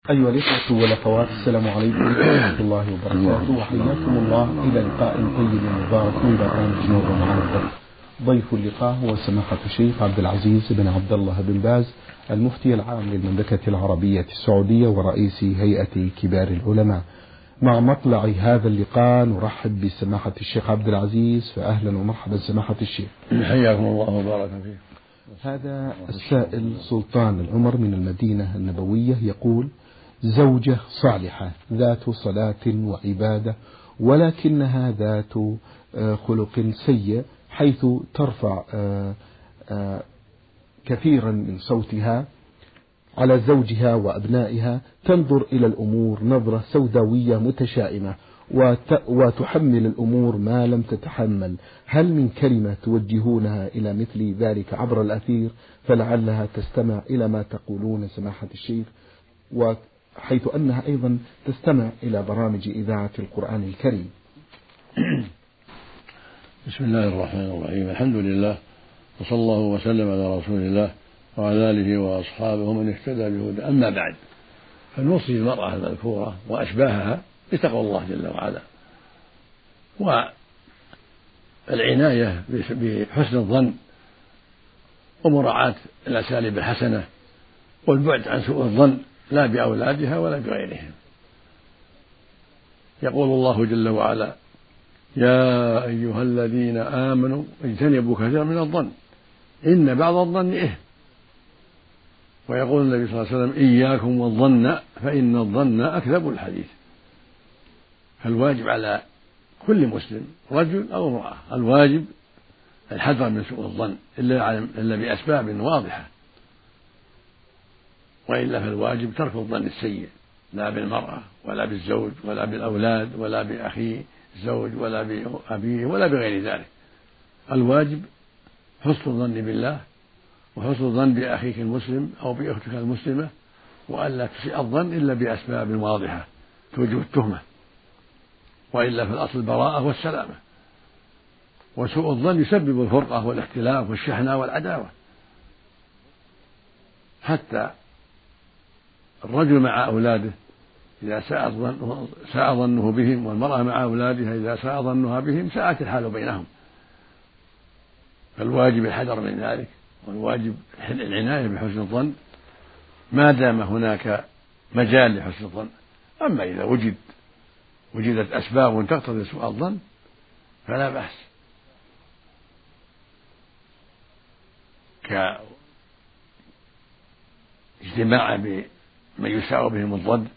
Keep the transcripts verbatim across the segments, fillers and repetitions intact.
أيها الإخوة والأخوات، السلام عليكم ورحمة الله وبركاته، وحياكم الله إلى لقاء طيب مبارك من برنامج نور على الضبط. ضيف اللقاء هو سماحة الشيخ عبد العزيز بن عبد الله بن باز، المفتي العام للمملكة العربية السعودية ورئيس هيئة كبار العلماء. مع مطلع هذا اللقاء نرحب بسماحة الشيخ عبد العزيز، فأهلا ومرحبا سماحة الشيخ. حياكم الله وبارك فيك. هذا السائل سلطان العمر من المدينة النبوية يقول: زوجة صالحة ذات صلاة وعبادة، ولكنها ذات خلق سيء، حيث ترفع كثيرا من صوتها على زوجها وأبنائها، تنظر إلى الأمور نظرة سوداوية متشائمة، وتحمل الأمور ما لم تتحمل. هل من كلمة توجهونها إلى مثل ذلك عبر الأثير فلعلها تستمع إلى ما تقولون سماحة الشيخ، وحيث أنها أيضا تستمع إلى برامج إذاعة القرآن الكريم؟ بسم الله الرحمن الرحيم. الحمد لله، وصلى الله وسلم على رسول الله وعلى آله وأصحابه ومن اهتدى بهداه. أما بعد، فنوصي المرأة المذكورة وأشباهها بتقوى الله جل وعلا، والعناية بحسن الظن ومراعاة الأساليب الحسنة، والبعد عن سوء الظن لا بأولادها ولا بغيرهم. يقول الله جل وعلا: يا أيها الذين آمنوا اجتنبوا كثيرا من الظن إن بعض الظن إثم. ويقول النبي صلى الله عليه وسلم: إياكم والظن فإن الظن أكذب الحديث. فالواجب على كل مسلم رجل أو امرأة، الواجب الحذر من سوء الظن إلا بأسباب واضحة، وإلا فالواجب ترك الظن السيء، لا بالمرأة ولا بالزوج ولا بالأولاد ولا بأخيه الزوج ولا بأبيه ولا بغير ذلك. الواجب حسن الظن بالله، وحسن الظن بأخيك المسلم أو بأختك المسلمة، وألا تسيء الظن إلا بأسباب واضحة توجب التهمة، وإلا في الأصل البراءة والسلامة. وسوء الظن يسبب الفرقة والاختلاف والشحنة والعداوة. حتى الرجل مع أولاده إذا ساء ظنه بهم، والمرأة مع أولادها إذا ساء ظنها بهم، ساءت الحال بينهم. فالواجب الحذر من ذلك، والواجب العناية بحسن الظن ما دام هناك مجال لحسن الظن. أما إذا وجد وجدت أسباب تقتضي سوء الظن فلا بأس، كاجتماع بمن يساء بهم الظن،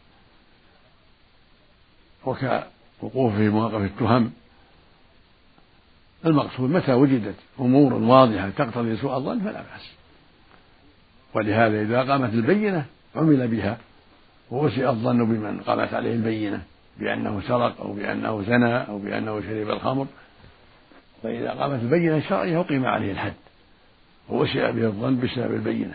وكوقوف في مواقف التهم. المقصود متى وجدت أمور واضحة تقتضي سوء الظن فلا بأس. ولهذا إذا قامت البينة عمل بها، وأسيء الظن بمن قامت عليه البينة بأنه سرق أو بأنه زنى أو بأنه شرب الخمر، فإذا قامت البينة الشرعية أقيم عليه الحد، وأسيء به الظن بسبب البينة.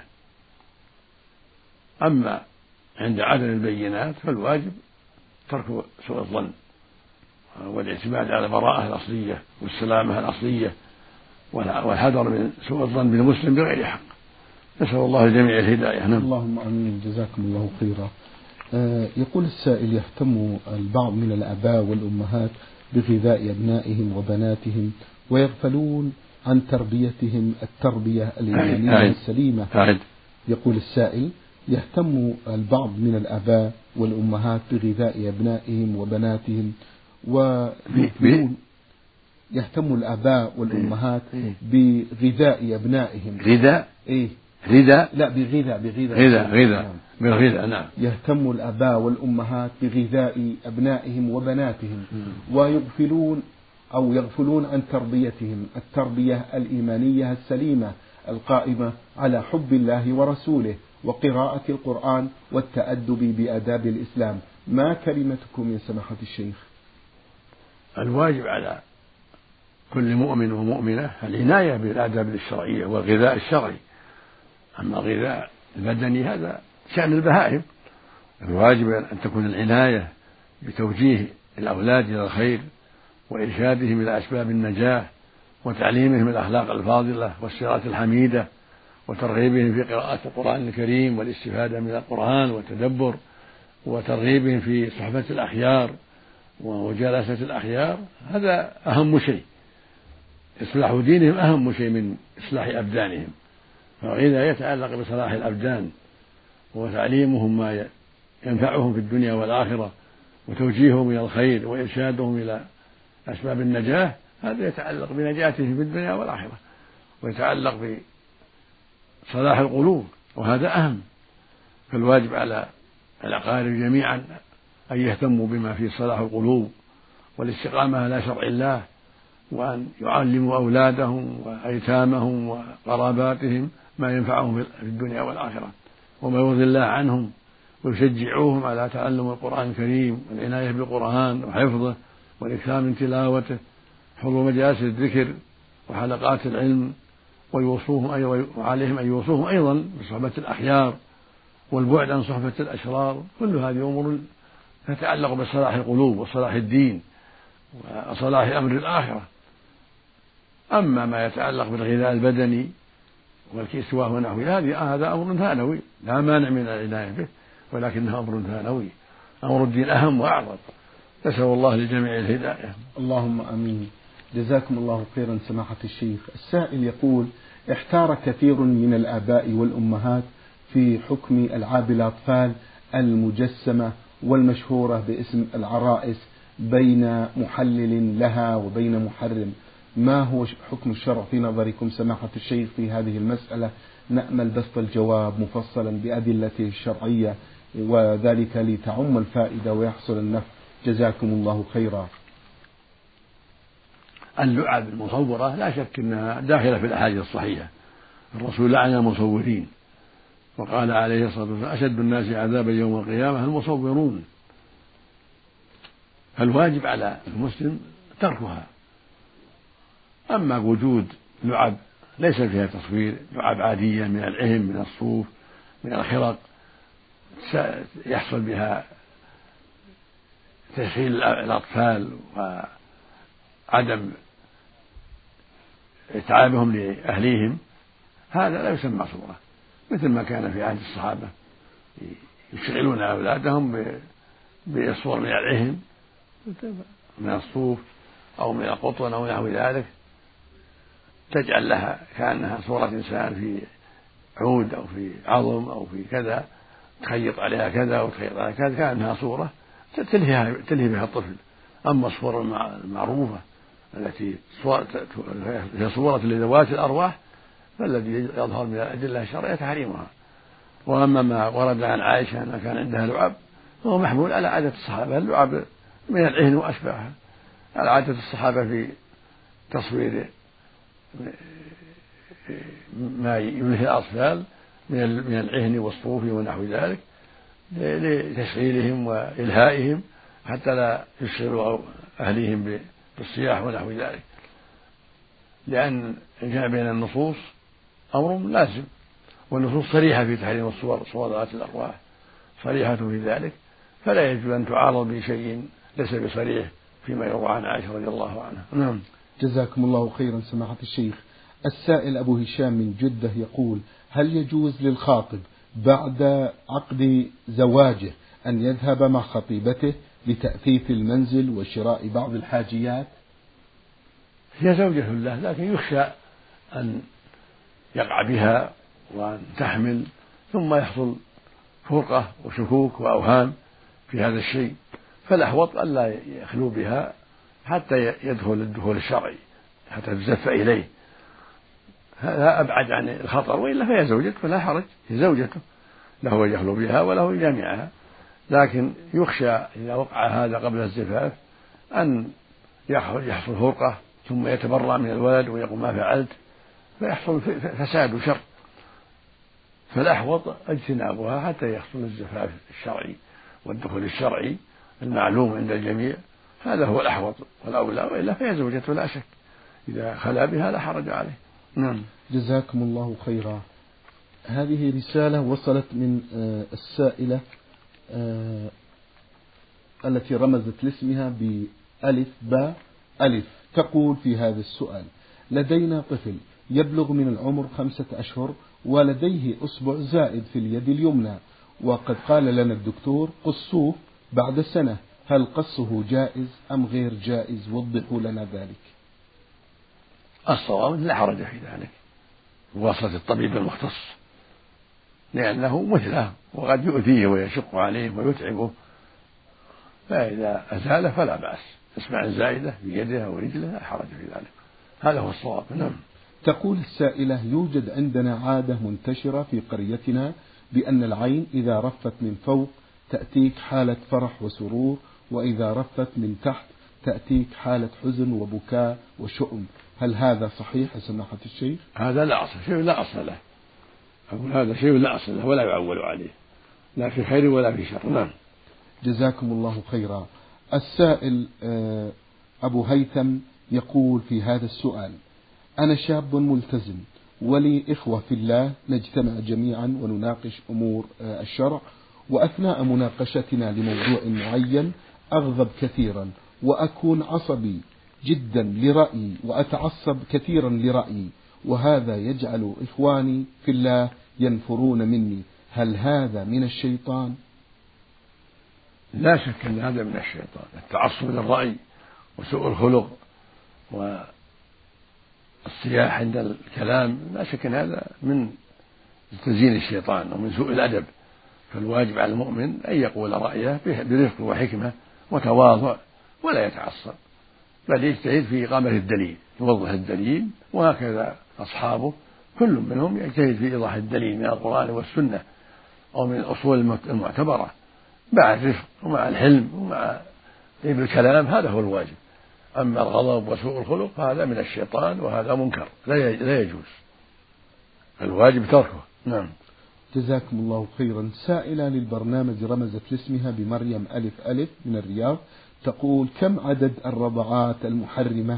أما عند عدم البينات فالواجب ترك سوء الظن، والاعتماد على البراءة الأصلية والسلامة الأصلية، والحذر من سوء الظن بالمسلم بغير حق. نسأل الله الجميع الهداية. نعم. اللهم آمين، جزاكم الله خيرا. آه يقول السائل: يهتم البعض من الآباء والأمهات بغذاء أبنائهم وبناتهم، ويغفلون عن تربيتهم التربية الإيمانية السليمة. أعد. يقول السائل: يهتم البعض من الآباء والأمهات بغذاء أبنائهم وبناتهم، ويغفلون يهتم الآباء والأمهات بغذاء أبنائهم. غذاء إيه غذاء لا بغذاء بغذاء غذاء غذاء بالغذاء. نعم. يهتم الآباء والأمهات بغذاء أبنائهم وبناتهم، ويغفلون أو يغفلون عن تربيتهم التربية الإيمانية السليمة القائمة على حب الله ورسوله وقراءة القرآن والتأدب بآداب الإسلام. ما كلمتكم يا سماحة الشيخ؟ الواجب على كل مؤمن ومؤمنة العناية بالآداب الشرعية والغذاء الشرعي. أما الغذاء البدني هذا شأن البهائم. الواجب أن تكون العناية بتوجيه الأولاد إلى الخير، وإرشادهم إلى أسباب النجاة، وتعليمهم الأخلاق الفاضلة والسيرات الحميدة، وترغيبهم في قراءة القرآن الكريم والاستفادة من القرآن والتدبر. وترغيبهم في صحبة الأخيار ومجالسة الأخيار، هذا أهم شيء. إصلاح دينهم أهم شيء من إصلاح أبدانهم، فإذا يتعلق بصلاح الأبدان وتعليمهم ما ينفعهم في الدنيا والآخرة وتوجيههم إلى الخير وإرشادهم إلى أسباب النجاة، هذا يتعلق بنجاتهم في الدنيا والآخرة، ويتعلق بصلاح القلوب، وهذا أهم. فالواجب على الأقارب جميعا أن يهتموا بما فيه صلاح القلوب والاستقامة على شرع الله، وأن يعلموا أولادهم وأيتامهم وقراباتهم ما ينفعهم في الدنيا والآخرة وما يرضي الله عنهم، ويشجعوهم على تعلم القرآن الكريم والعناية بالقرآن وحفظه والإكثار من تلاوته، حضور مجالس الذكر وحلقات العلم، ويوصوهم أيضا وعليهم أن يوصوهم أيضا بصحبة الأخيار والبعد عن صحبة الأشرار. كل هذه أمور تتعلق بصلاح القلوب وصلاح الدين وصلاح أمر الآخرة. أما ما يتعلق بالغذاء البدني والكسوة ونحوه هذه هذا أمر ثانوي لا مانع من العناية به، ولكنه أمر ثانوي. أمر الدين أهم وأعظم. نسأل الله للجميع الهداية. اللهم آمين. جزاكم الله خيرا سماحة الشيخ. السائل يقول: احتار كثير من الآباء والأمهات في حكم ألعاب الأطفال المجسمة والمشهورة باسم العرائس بين محلل لها وبين محرم، ما هو حكم الشرع في نظركم سماحة الشيخ في هذه المسألة؟ نأمل بسط الجواب مفصلا بأدلته الشرعية، وذلك لتعم الفائدة ويحصل النفع. جزاكم الله خيرا. اللعب المصورة لا شك أنها داخلة في الأحاديث الصحيحة. الرسول لعن المصورين وقال عليه الصلاة والسلام: أشد الناس عذابا يوم القيامة المصورون. فالواجب على المسلم تركها. أما وجود لعب ليس فيها تصوير، لعب عادية من العهم من الصوف من الخرق يحصل بها تسهيل الأطفال وعدم إتعابهم لأهليهم، هذا لا يسمى صورة، مثل ما كان في عهد الصحابة يشغلون أولادهم بصور من العهم من الصوف أو من القطن أو نحو ذلك، تجعل لها كأنها صورة إنسان في عود أو في عظم أو في كذا، تخيط عليها كذا وتخيط عليها كذا، كأنها صورة تلهي تلهي بها الطفل. أما الصور المعروفة التي هي صورة لذوات الأرواح فالذي يظهر من الأدلة الشرعية تحريمها. وأما ما ورد عن عائشة أنها كان عندها لعب فهو محمول على عادة الصحابة، اللعب من العهن وأشباهها، على عادة الصحابة في تصوير ما يلهي الأطفال من العهن والصوف ونحو ذلك لتشغيلهم وإلهائهم حتى لا يشغلوا أهليهم بالصياح ونحو ذلك، لأن الجمع بين النصوص أمر لازم، والنصوص صريحة في تحريم الصور صور ذات الأرواح صريحة في ذلك، فلا يجوز أن تعارض بشيء ليس بصريح فيما يروى عن عائشة رضي الله عنها. نعم. جزاكم الله خيرا سماحة الشيخ. السائل أبو هشام من جدة يقول: هل يجوز للخاطب بعد عقد زواجه أن يذهب مع خطيبته لتأثيث المنزل وشراء بعض الحاجيات؟ هي زوجة له، لكن يخشى أن يقع بها وأن تحمل ثم يحصل فرقة وشكوك وأوهام في هذا الشيء، فالأحوط ألا يخلو بها حتى يدخل الدخول الشرعي حتى تزف إليه، هذا أبعد عن الخطر، وإلا فهي زوجته فلا حرج، هي زوجته له يخلو بها وله يجامعها، لكن يخشى إذا وقع هذا قبل الزفاف أن يحصل فرقة ثم يتبرأ من الولد ويقول ما فعلت فيحصل فساد وشر، فالأحوط اجتنابها حتى يحصل الزفاف الشرعي والدخول الشرعي المعلوم عند الجميع، هذا هو الأحوط والأولى، وإلا فهي زوجته لا شك، إذا خلا بها لا حرج عليه. نعم. جزاكم الله خيرا. هذه رسالة وصلت من السائلة التي رمزت لاسمها بألف باء ألف، تقول في هذا السؤال: لدينا طفل يبلغ من العمر خمسة أشهر ولديه أصبع زائد في اليد اليمنى وقد قال لنا الدكتور قصوه بعد سنة، هل قصه جائز أم غير جائز؟ وضحوا لنا ذلك. الصواب لا حرج في ذلك بواسطة الطبيب المختص، لأنه مثله وقد يؤذيه ويشق عليه ويتعبه، فإذا أزاله فلا بأس. اسمع الزائدة في يده أو رجله لا حرج في ذلك، هذا هو الصواب. نعم. تقول السائلة: يوجد عندنا عادة منتشرة في قريتنا بأن العين إذا رفت من فوق تأتيك حالة فرح وسرور، وإذا رفت من تحت تأتيك حالة حزن وبكاء وشؤم، هل هذا صحيح يا سماحة الشيخ؟ هذا لا أصل شيء لا أصل له، أقول هذا شيء لا أصل له ولا يعول عليه، لا في خير ولا في شر. نعم. جزاكم الله خيرا. السائل أبو هيثم يقول في هذا السؤال: أنا شاب ملتزم ولي إخوة في الله، نجتمع جميعا ونناقش أمور الشرع، وأثناء مناقشتنا لموضوع معين أغضب كثيرا وأكون عصبي جدا لرأيي وأتعصب كثيرا لرأيي، وهذا يجعل إخواني في الله ينفرون مني، هل هذا من الشيطان؟ لا شك أن هذا من الشيطان، التعصب للرأي وسوء الخلق والصياح عند الكلام، لا شك أن هذا من تزيين الشيطان ومن سوء الأدب. فالواجب على المؤمن أن يقول رأيه برفق وحكمة وتواضع ولا يتعصب، بل يجتهد في إقامة الدليل، يوضح الدليل، وهكذا أصحابه كل منهم يجتهد في إيضاح الدليل من القرآن والسنة أو من الأصول المعتبرة مع الرفق ومع الحلم ومع طيب الكلام، هذا هو الواجب. أما الغضب وسوء الخلق فهذا من الشيطان وهذا منكر لا يجوز، الواجب تركه. نعم. جزاكم الله خيرا. سائلة للبرنامج رمزت لاسمها بمريم ألف ألف من الرياض، تقول: كم عدد الرضعات المحرمة؟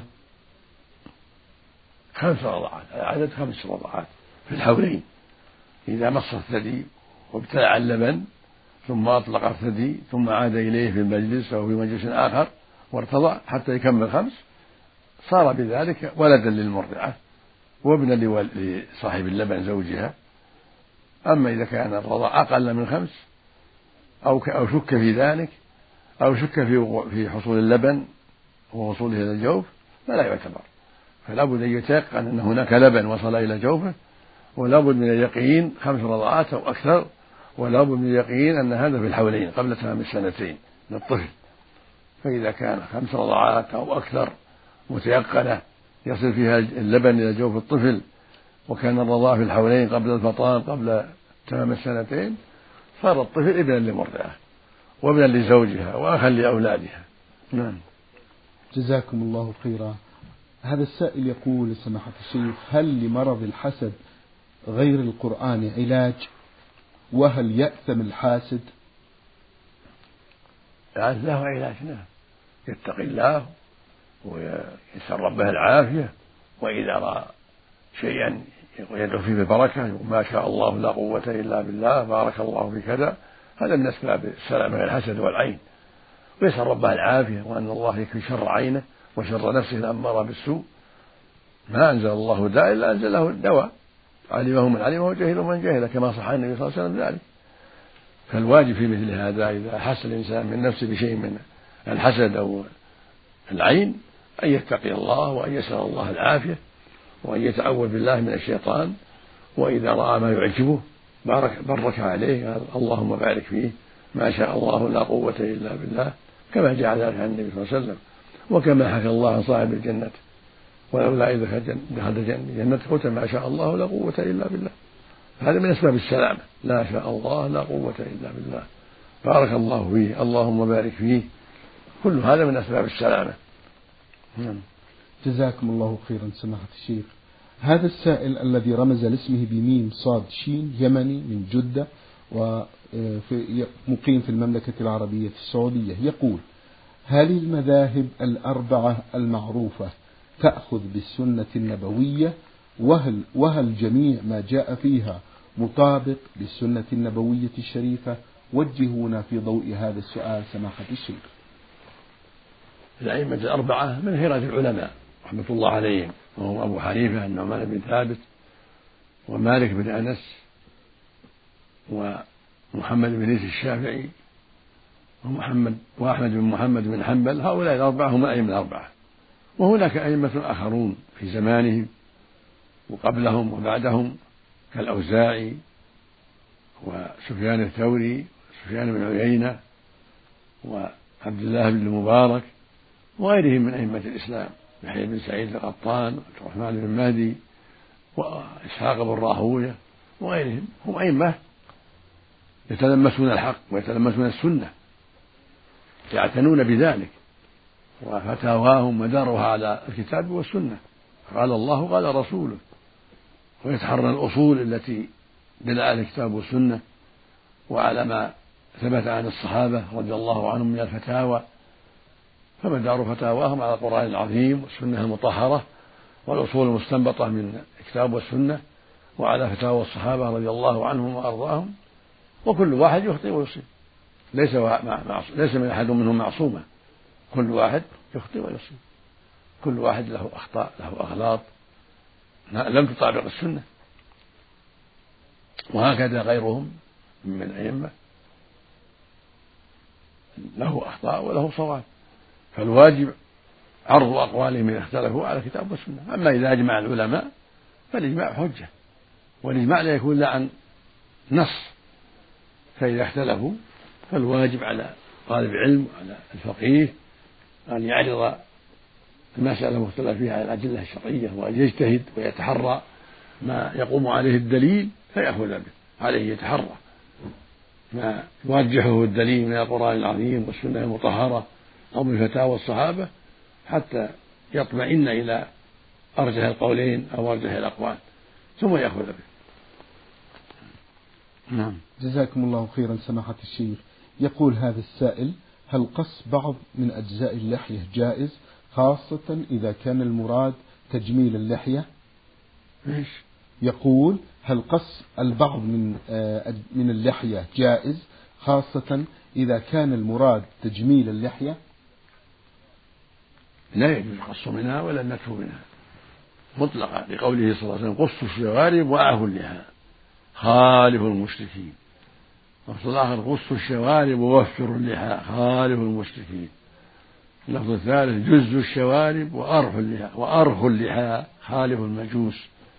خمس رضعات، عدد خمس رضعات في الحولين، إذا مص الثدي وابتلع اللبن ثم أطلق الثدي ثم عاد إليه في المجلس أو في مجلس آخر وارتضع حتى يكمل خمس، صار بذلك ولدا للمرضعة وابنا لصاحب اللبن زوجها. أما إذا كان الرضع أقل من خمس أو أو شك في ذلك أو شك في في حصول اللبن ووصوله إلى الجوف فلا يعتبر، فلا بد أن يتيقن أن هناك لبن وصل إلى جوفه، ولا بد من اليقين خمس رضعات أو أكثر، ولا بد من اليقين أن هذا في الحولين قبل تمام السنتين للطفل. فإذا كان خمس رضعات أو أكثر متيقنة يصل فيها اللبن إلى جوف الطفل، وكان الرضاع في الحولين قبل الفطام قبل تمام السنتين، صار الطفل ابنا لمرضعه وابنا لزوجها وأخا لأولادها. نعم. جزاكم الله خيرا. هذا السائل يقول: سماحة الشيخ، هل لمرض الحسد غير القرآن علاج؟ وهل يأثم الحاسد؟ له علاج، نعم، يتقي الله ويسأل ربه العافية، وإذا رأى شيئا يدعو فيه بالبركة، يقول ما شاء الله لا قوة إلا بالله، بارك الله في كذا، هذا من أسباب السلامة من الحسد والعين، ويسأل ربه العافية وأن الله يكفي شر عينه وشر نفسه الأمارة بالسوء. ما أنزل الله داء إلا أنزل له الدواء، علمه من علمه وجهله من جهله، كما صح النبي صلى الله عليه وسلم ذلك. فالواجب في مثل هذا إذا حس الإنسان من نفسه بشيء من الحسد أو العين أن يتقي الله وأن يسأل الله العافية وأن يتعوذ بالله من الشيطان، وإذا رأى ما يعجبه بارك برك عليه، قال اللهم بارك فيه، ما شاء الله لا قوة إلا بالله، كما جاء ذلك عن النبي صلى الله عليه وسلم، وكما حكى الله عن صاحب الجنة ولولا إذا دخل الجنة قلت ما شاء الله لا قوة إلا بالله. هذا من أسباب السلامة، لا شاء الله لا قوة إلا بالله، بارك الله فيه، اللهم بارك فيه، كل هذا من أسباب السلامة. جزاكم الله خيرا سماحة الشيخ. هذا السائل الذي رمز لاسمه بميم صاد شين يمني من جدة ومقيم في المملكة العربية السعودية، يقول: هل المذاهب الأربعة المعروفة تأخذ بالسنة النبوية؟ وهل, وهل جميع ما جاء فيها مطابق للسنة النبوية الشريفة؟ وجهونا في ضوء هذا السؤال سماحة الشيخ. الأئمة الأربعة من خيرة العلماء رحمة الله عليهم، وهم أبو حنيفة النعمان بن ثابت ومالك بن أنس ومحمد بن إدريس الشافعي ومحمد وأحمد بن محمد بن حنبل، هؤلاء الأربعة هم الأئمة الأربعة. وهناك أئمة آخرون في زمانهم وقبلهم وبعدهم كالأوزاعي وسفيان الثوري وسفيان بن عيينة وعبد الله بن المبارك وغيرهم من أئمة الإسلام، يحيى بن سعيد القطان وعبد الرحمن بن مهدي وإسحاق بن راهويه وغيرهم، هم أئمة يتلمسون الحق ويتلمسون السنة، يعتنون بذلك، وفتاواهم مدارها على الكتاب والسنة، قال الله قال رسوله، ويتحرى الأصول التي دل على الكتاب والسنة وعلى ما ثبت عن الصحابة رضي الله عنهم من الفتاوى، فمدار فتاواهم على القرآن العظيم والسنة المطهرة والأصول المستنبطة من الكتاب والسنة وعلى فتاوى الصحابة رضي الله عنهم وأرضاهم. وكل واحد يخطئ ويصيب، ليس ليس من أحد منهم معصوما، كل واحد يخطئ ويصيب، كل واحد له أخطاء له أغلاط لم تطابق السنة، وهكذا غيرهم من الأئمة له أخطاء وله صواب، فالواجب عرض أقوالهم إذا اختلفوا على الكتاب والسنة. أما إذا أجمع العلماء فالإجماع حجة، والإجماع لا يكون إلا عن نص، فإذا اختلفوا فالواجب على طالب العلم وعلى الفقيه أن يعرض المسألة المختلف فيها على الأدلة الشرعية، وأن يجتهد ويتحرى ما يقوم عليه الدليل فيأخذ به، عليه يتحرى ما يرجحه الدليل من القرآن العظيم والسنة المطهرة أو من فتاوى الصحابة حتى يطمئن إلى أرجح القولين أو أرجح الأقوال ثم يأخذ به. نعم. جزاكم الله خيرا سماحة الشيخ. يقول هذا السائل: هل قص بعض من أجزاء اللحية جائز خاصة إذا كان المراد تجميل اللحية؟ إيش؟ يقول: هل قص البعض من من اللحية جائز خاصة إذا كان المراد تجميل اللحية؟ لا يجوز القص منها ولا النتف منها مطلقا، لقوله صلى الله عليه وسلم: قصوا الشوارب وأعفوا اللحى خالفوا المشركين. واللفظ الآخر: قصوا الشوارب ووفروا اللحى خالفوا المشركين. اللفظ الثالث: جزوا الشوارب وأرخوا اللحى وأرخوا اللحى خالفوا المجوس.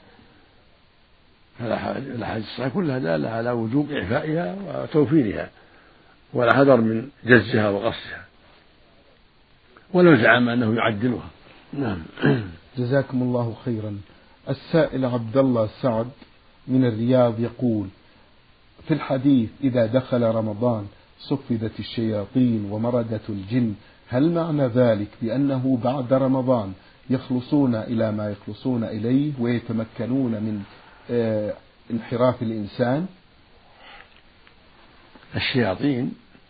فالأحاديث الصحيحة كلها دالة على وجوب إعفائها وتوفيرها والحذر من جزها وقصها، ولو زعم أنه يعدلها. نعم. جزاكم الله خيرا. السائل عبد الله سعد من الرياض يقول: في الحديث إذا دخل رمضان صفدت الشياطين ومردت الجن، هل معنى ذلك بأنه بعد رمضان يخلصون إلى ما يخلصون إليه ويتمكنون من اه انحراف الإنسان؟ الشياطين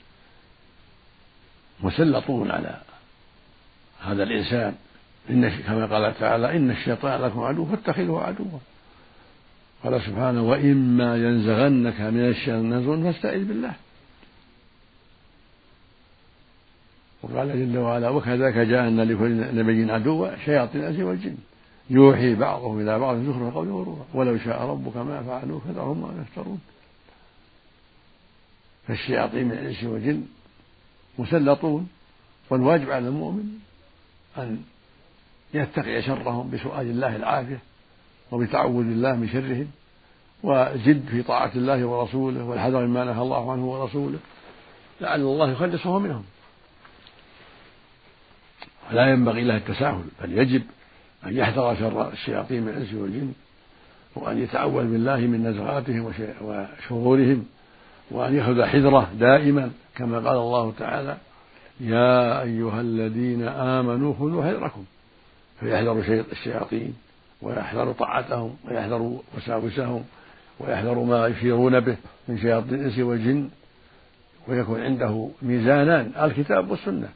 مسلطون على هذا الإنسان، إن كما قال تعالى: إن الشيطان لكم عدو فاتخذوه عدوا. قال سبحانه: وإما ينزغنك من الشيطان نزغ فاستعذ بالله. وقال جل وعلا: وكذلك جعلنا لكل نبي عدوا شياطين الإنس والجن يوحي بعضهم إلى بعض زخرف القول غرورا ولو شاء ربك ما فعلوه فذرهم ما يفترون. فالشياطين من الإنس والجن مسلطون، والواجب على المؤمن أن يتقي شرهم بسؤال الله العافية وبتعوذ الله من شرهم، وزد في طاعة الله ورسوله والحذر مما نهى الله عنه ورسوله لعل الله يخلصه منهم. ولا ينبغي له التساهل، بل يجب أن يحذر شر الشياطين من الإنس والجن، وأن يتعوذ بالله من نزغاتهم وشرورهم، وأن يأخذ حذره دائما كما قال الله تعالى: يا أيها الذين آمنوا خذوا حذركم. فيحذروا الشياطين ويحذروا طاعتهم ويحذروا وساوسهم ويحذروا ما يشيرون به من شياطين الإنس والجن، ويكون عنده ميزانان: الكتاب والسنة،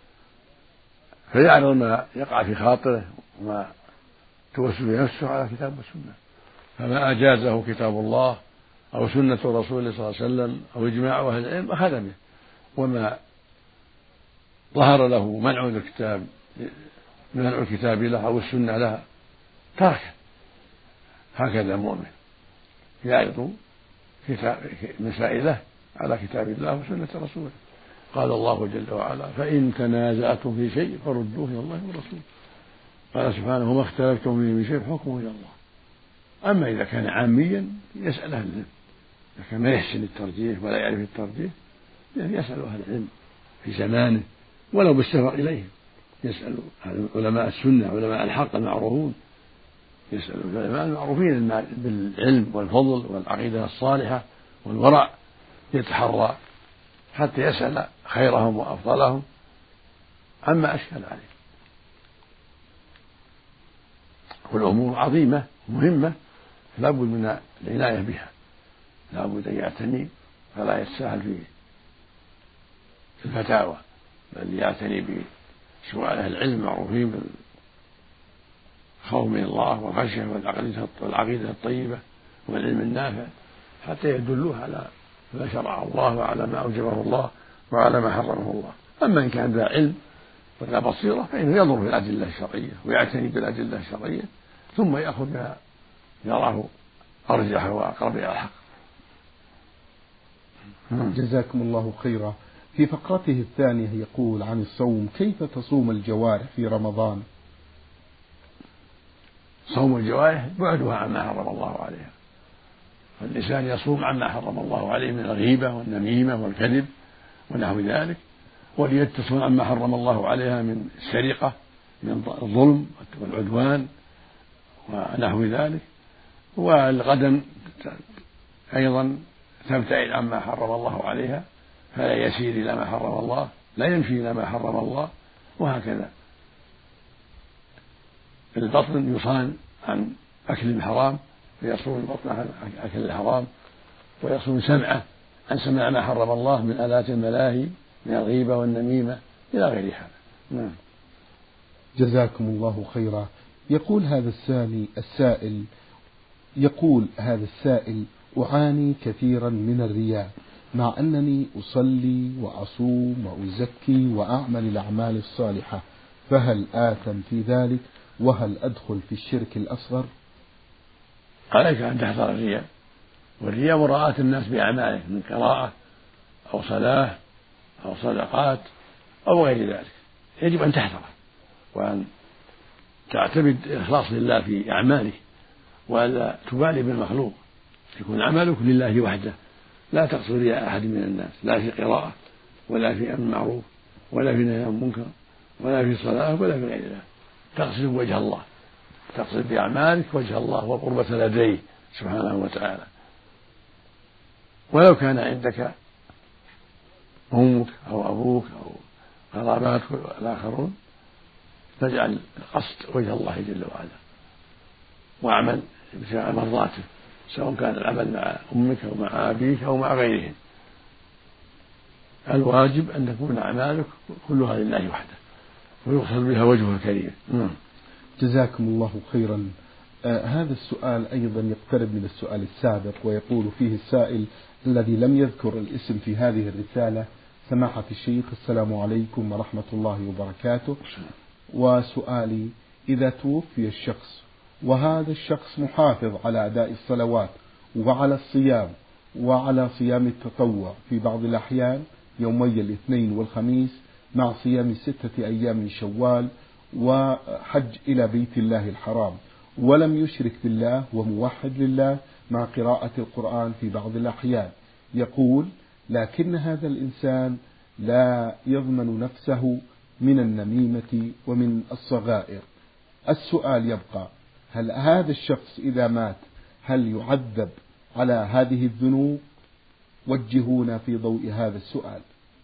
فيعرض ما يقع في خاطره وما توسوس نفسه على الكتاب والسنة، فما أجازه كتاب الله أو سنة رسول الله صلى الله عليه وسلم أو إجماع أهل العلم أخذ به، وما ظهر له منع الكتاب منع الكتاب له أو السنة لها تركه. هكذا المؤمن يعرض مسائله على كتاب الله وسنة رسوله. قال الله جل وعلا: فإن تنازعتم في شيء فردوه إلى الله والرسول. قال سبحانه: وما اختلفتم فيه من شيء فحكمه إلى الله. أما إذا كان عاميا يسأل أهل العلم، إذا كان ما يحسن الترجيح ولا يعرف الترجيح يعني يسأل أهل العلم في زمانه ولو بالسفر إليهم، يسأل علماء السنة علماء الحق المعروفون، يسأل العلماء المعروفين بالعلم والفضل والعقيدة الصالحة والورع، يتحرى حتى يسأل خيرهم وأفضلهم عما أشكل عليه. والأمور عظيمة مهمة لا بد من العناية بها، لا بد أن يعتني فلا يتساهل في الفتاوى، بل يعتني بسؤال أهل العلم المعروفين بالخوف من الله والخشية والعقيدة الطيبة والعلم النافع حتى يدلوه على ما شرع الله وعلى ما أوجبه الله وعلى ما حرمه الله. أما إن كان ذا علم وذا بصيرة فإنه ينظر في الأدلة الشرعية ويعتني بالأدلة الشرعية ثم يأخذ ما يراه أرجح وأقرب إلى الحق. جزاكم الله خيرا. في فقرته الثانية يقول عن الصوم: كيف تصوم الجوارح في رمضان؟ صوم الجوارح بعدها عما حرم الله عليها، فالإنسان يصوم عما حرم الله عليه من الغيبة والنميمة والكذب ونحو ذلك، واليد تصوم عما حرم الله عليها من السرقة من الظلم والعدوان ونحو ذلك، والقدم أيضا تبتعد عما حرم الله عليها فلا يسير إلى ما حرم الله، لا يمشي إلى ما حرم الله، وهكذا. البطن يصان عن أكل الحرام فيصوم البطن عن أكل الحرام، ويصوم سمعه عن سماع ما حرم الله من آلات الملاهي من الغيبة والنميمة إلى غير هذا. نعم. جزاكم الله خيرا. يقول هذا السائل السائل يقول هذا السائل: أعاني كثيرا من الرياء مع أنني أصلي وأصوم وأزكي وأعمل الأعمال الصالحة، فهل آثم في ذلك؟ وهل أدخل في الشرك الأصغر؟ عليك أن تحذر الرياء، والرياء مراءة الناس بأعمالك من قراءة أو صلاة أو صدقات أو غير ذلك، يجب أن تحذر وأن تعتمد إخلاص لله في أعمالك ولا تبالي بالمخلوق، يكون عملك لله وحده، لا تقصد رياء أحد من الناس، لا في قراءة ولا في أمر معروف ولا في نهي عن منكر ولا في صلاة ولا في غير ذلك، تقصد وجه الله، تقصد بأعمالك وجه الله وقربة لديه سبحانه وتعالى. ولو كان عندك أمك أو أبوك أو قراباتك الآخرون فاجعل القصد وجه الله جل وعلا واعمل ابتغاء مرضاته، سواء كان العمل مع أمك أو مع أبيك أو مع غيرهم. الواجب أن تكون أعمالك كلها لله وحده ويقصد بها وجهه الكريم. جزاكم الله خيرا. آه هذا السؤال أيضا يقترب من السؤال السابق، ويقول فيه السائل الذي لم يذكر الاسم في هذه الرسالة: سماحة الشيخ، السلام عليكم ورحمة الله وبركاته، وسؤالي: إذا توفي الشخص وهذا الشخص محافظ على أداء الصلوات وعلى الصيام وعلى صيام التطوع في بعض الأحيان يومي الاثنين والخميس مع صيام ستة أيام من شوال وحج إلى بيت الله الحرام، ولم يشرك بالله وموحد لله مع قراءة القرآن في بعض الأحيان، يقول: لكن هذا الإنسان لا يضمن نفسه من النميمة ومن الصغائر. السؤال يبقى: هل هذا الشخص إذا مات هل يعذب على هذه الذنوب؟ وجهونا في ضوء هذا السؤال.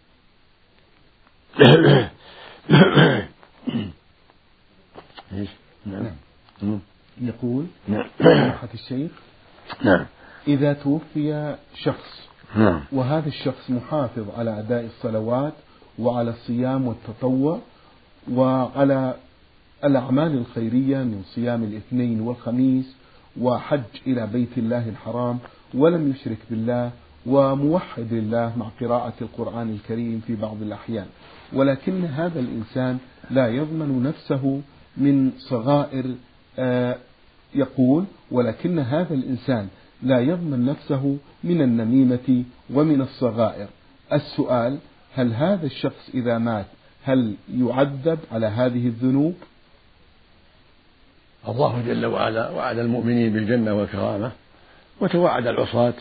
نعم. يقول سماحة الشيخ: نعم. إذا توفي شخص وهذا الشخص محافظ على أداء الصلوات وعلى الصيام والتطوع وعلى الأعمال الخيرية من صيام الاثنين والخميس وحج إلى بيت الله الحرام، ولم يشرك بالله وموحد لله مع قراءة القرآن الكريم في بعض الأحيان، ولكن هذا الإنسان لا يضمن نفسه من صغائر آه يقول: ولكن هذا الإنسان لا يضمن نفسه من النميمة ومن الصغائر. السؤال: هل هذا الشخص إذا مات هل يعذب على هذه الذنوب؟ الله جل وعلا وعد المؤمنين بالجنة والكرامة، وتوعد العصاة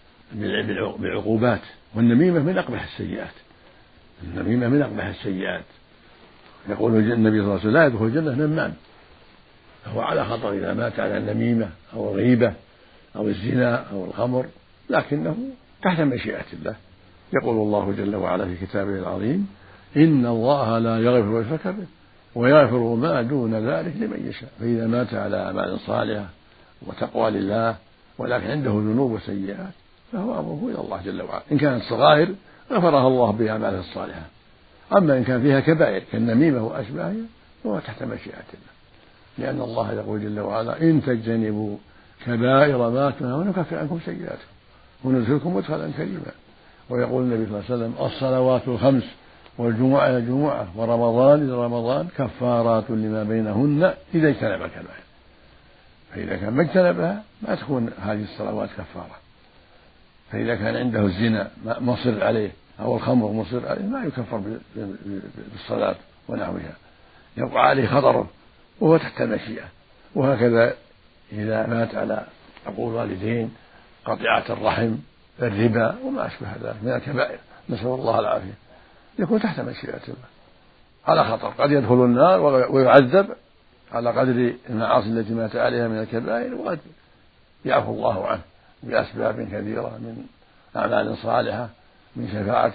بالعقوبات. والنميمة من أقبح السيئات، النميمة من أقبح السيئات. يقول النبي صلى الله عليه وسلم: لا يدخل الجنة نمام. فهو على خطر إذا مات على النميمة أو الغيبة أو الزنا أو الخمر، لكنه تحت مشيئة الله. يقول الله جل وعلا في كتابه العظيم: إن الله لا يغفر يشرك به ويغفر ما دون ذلك لمن يشاء. فإذا مات على أعمال صالحة وتقوى لله ولكن عنده ذنوب وسيئات فهو أمره إلى الله جل وعلا. إن كانت صغائر غفرها الله بأعماله الصالحة، أما إن كان فيها كبائر كالنميمة وأشباهها فهو تحت مشيئة الله، لأن الله يقول جل وعلا: إن تجتنبوا كبائر ما تنهون نكفر عنكم سيئاتكم وندخلكم مدخلا كريما. ويقول النبي صلى الله عليه وسلم: الصلوات الخمس والجمعة إلى الجمعة ورمضان إلى رمضان كفارات لما بينهن إذا اجتنب الكبائر. فإذا كان ما اجتنبها ما تكون هذه الصلوات كفارة. فإذا كان عنده الزنا مصر عليه أو الخمر مصر عليه ما يكفر بالصلاة ونحوها، يقع عليه خطره وهو تحت المشيئة. وهكذا إذا مات على عقوق الوالدين، قطيعة الرحم، الربا وما أشبه ذلك من الكبائر، نسأل الله العافية، يكون تحت مشيئة الله على خطر، قد يدخل النار ويعذب على قدر المعاصي التي مات عليها من الكبائر، وقد يعفو الله عنه بأسباب كثيرة من أعمال صالحة، من شفاعة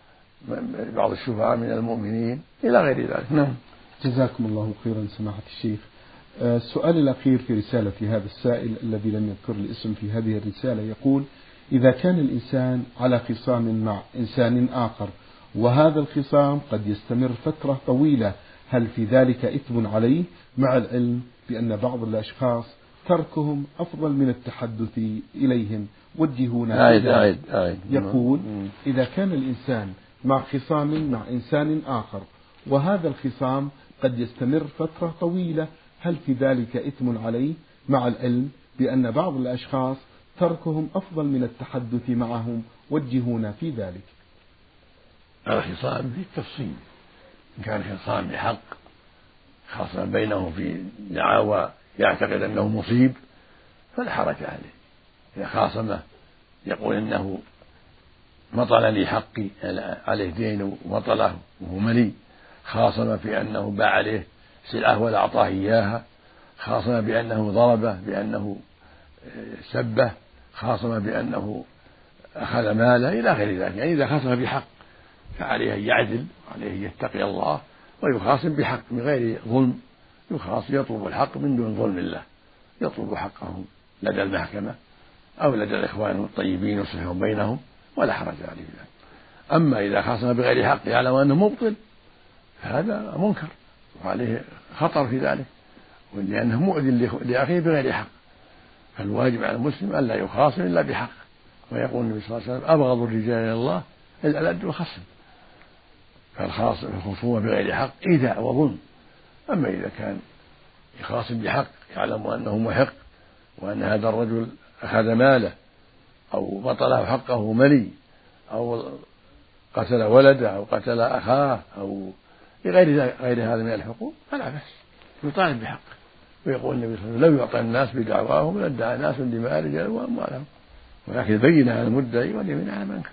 بعض الشفعاء من المؤمنين إلى غير ذلك. نعم. جزاكم الله خيرا سماحة الشيخ. السؤال الأخير في رسالة هذا السائل الذي لم يذكر الاسم في هذه الرسالة يقول: إذا كان الإنسان على خصام مع إنسان آخر وهذا الخصام قد يستمر فترة طويلة، هل في ذلك إثم عليه مع العلم بأن بعض الأشخاص تركهم أفضل من التحدث إليهم وجهونا؟ عيد عيد عيد. يقول: إذا كان الإنسان مع خصام مع إنسان آخر وهذا الخصام قد يستمر فترة طويلة، هل في ذلك إثم عليه مع العلم بأن بعض الأشخاص تركهم أفضل من التحدث معهم وجهونا في ذلك؟ الخصام في التفصيل، إن كان خصام بحق خاصة بينهم في دعاوى يعتقد أنه مصيب فلا حرج عليه. إذا خاصمه يقول إنه مطل لي حقي عليه دين ومطله وهو ملي، خاصم في أنه باع عليه سلعة ولا أعطاه إياها، خاصم بأنه ضربه، بأنه سبه، خاصم بأنه أخذ ماله إلى غير ذلك. يعني إذا خاصم بحق فعليه أن يعدل، وعليه أن يتقي الله ويخاصم بحق من غير ظلم، يخاصم يطلب الحق من دون ظلم الله، يطلب حقه لدى المحكمة أو لدى الإخوان الطيبين يصلحون بينهم ولا حرج عليه ذلك. أما إذا خاصم بغير حق يعلم أنه مبطل فهذا منكر وعليه خطر في ذلك، لأنه مؤذن لأخيه بغير حق. فالواجب على المسلم ألا يخاصم إلا بحق. ويقول النبي صلى الله عليه وسلم: أبغض الرجال إلى الله الألد والخصم. فالخاصم الخصومة بغير حق إيذاء وظلم. أما إذا كان يخاصم بحق يعلم أنه محق وأن هذا الرجل أخذ ماله أو بطله حقه ملي أو قتل ولده أو قتل أخاه أو غير غير هذا من الحقوق فلا بأس، يطالب بحقه. ويقول النبي صلى الله عليه وسلم: لو يعطى الناس بدعواهم لادعى ناس دماء رجال وأموالهم، ولكن يبين على المدعي واليمين على المنكر.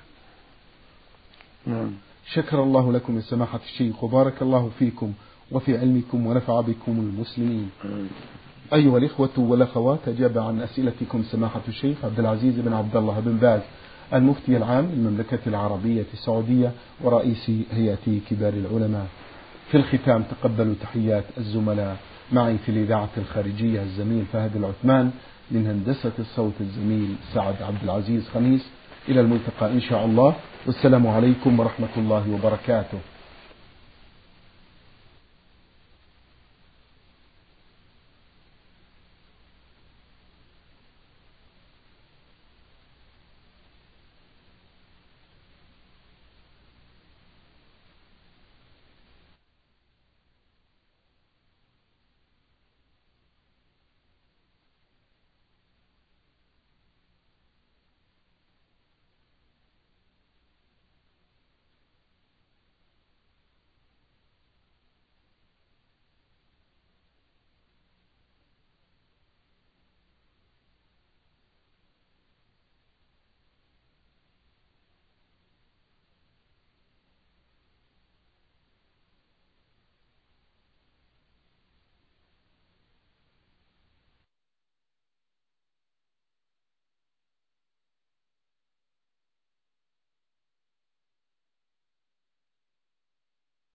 نعم. شكر الله لكم يا سماحة الشيخ وبارك الله فيكم وفي علمكم ونفع بكم المسلمين. أيها الإخوة والأخوات، أجاب عن أسئلتكم سماحة الشيخ عبد العزيز بن عبد الله بن باز المفتي العام للمملكة العربية السعودية ورئيس هيئة كبار العلماء. في الختام تقبلوا تحيات الزملاء، معي في الإذاعة الخارجية الزميل فهد العثمان، من هندسة الصوت الزميل سعد عبد العزيز خميس. إلى الملتقى إن شاء الله، والسلام عليكم ورحمة الله وبركاته.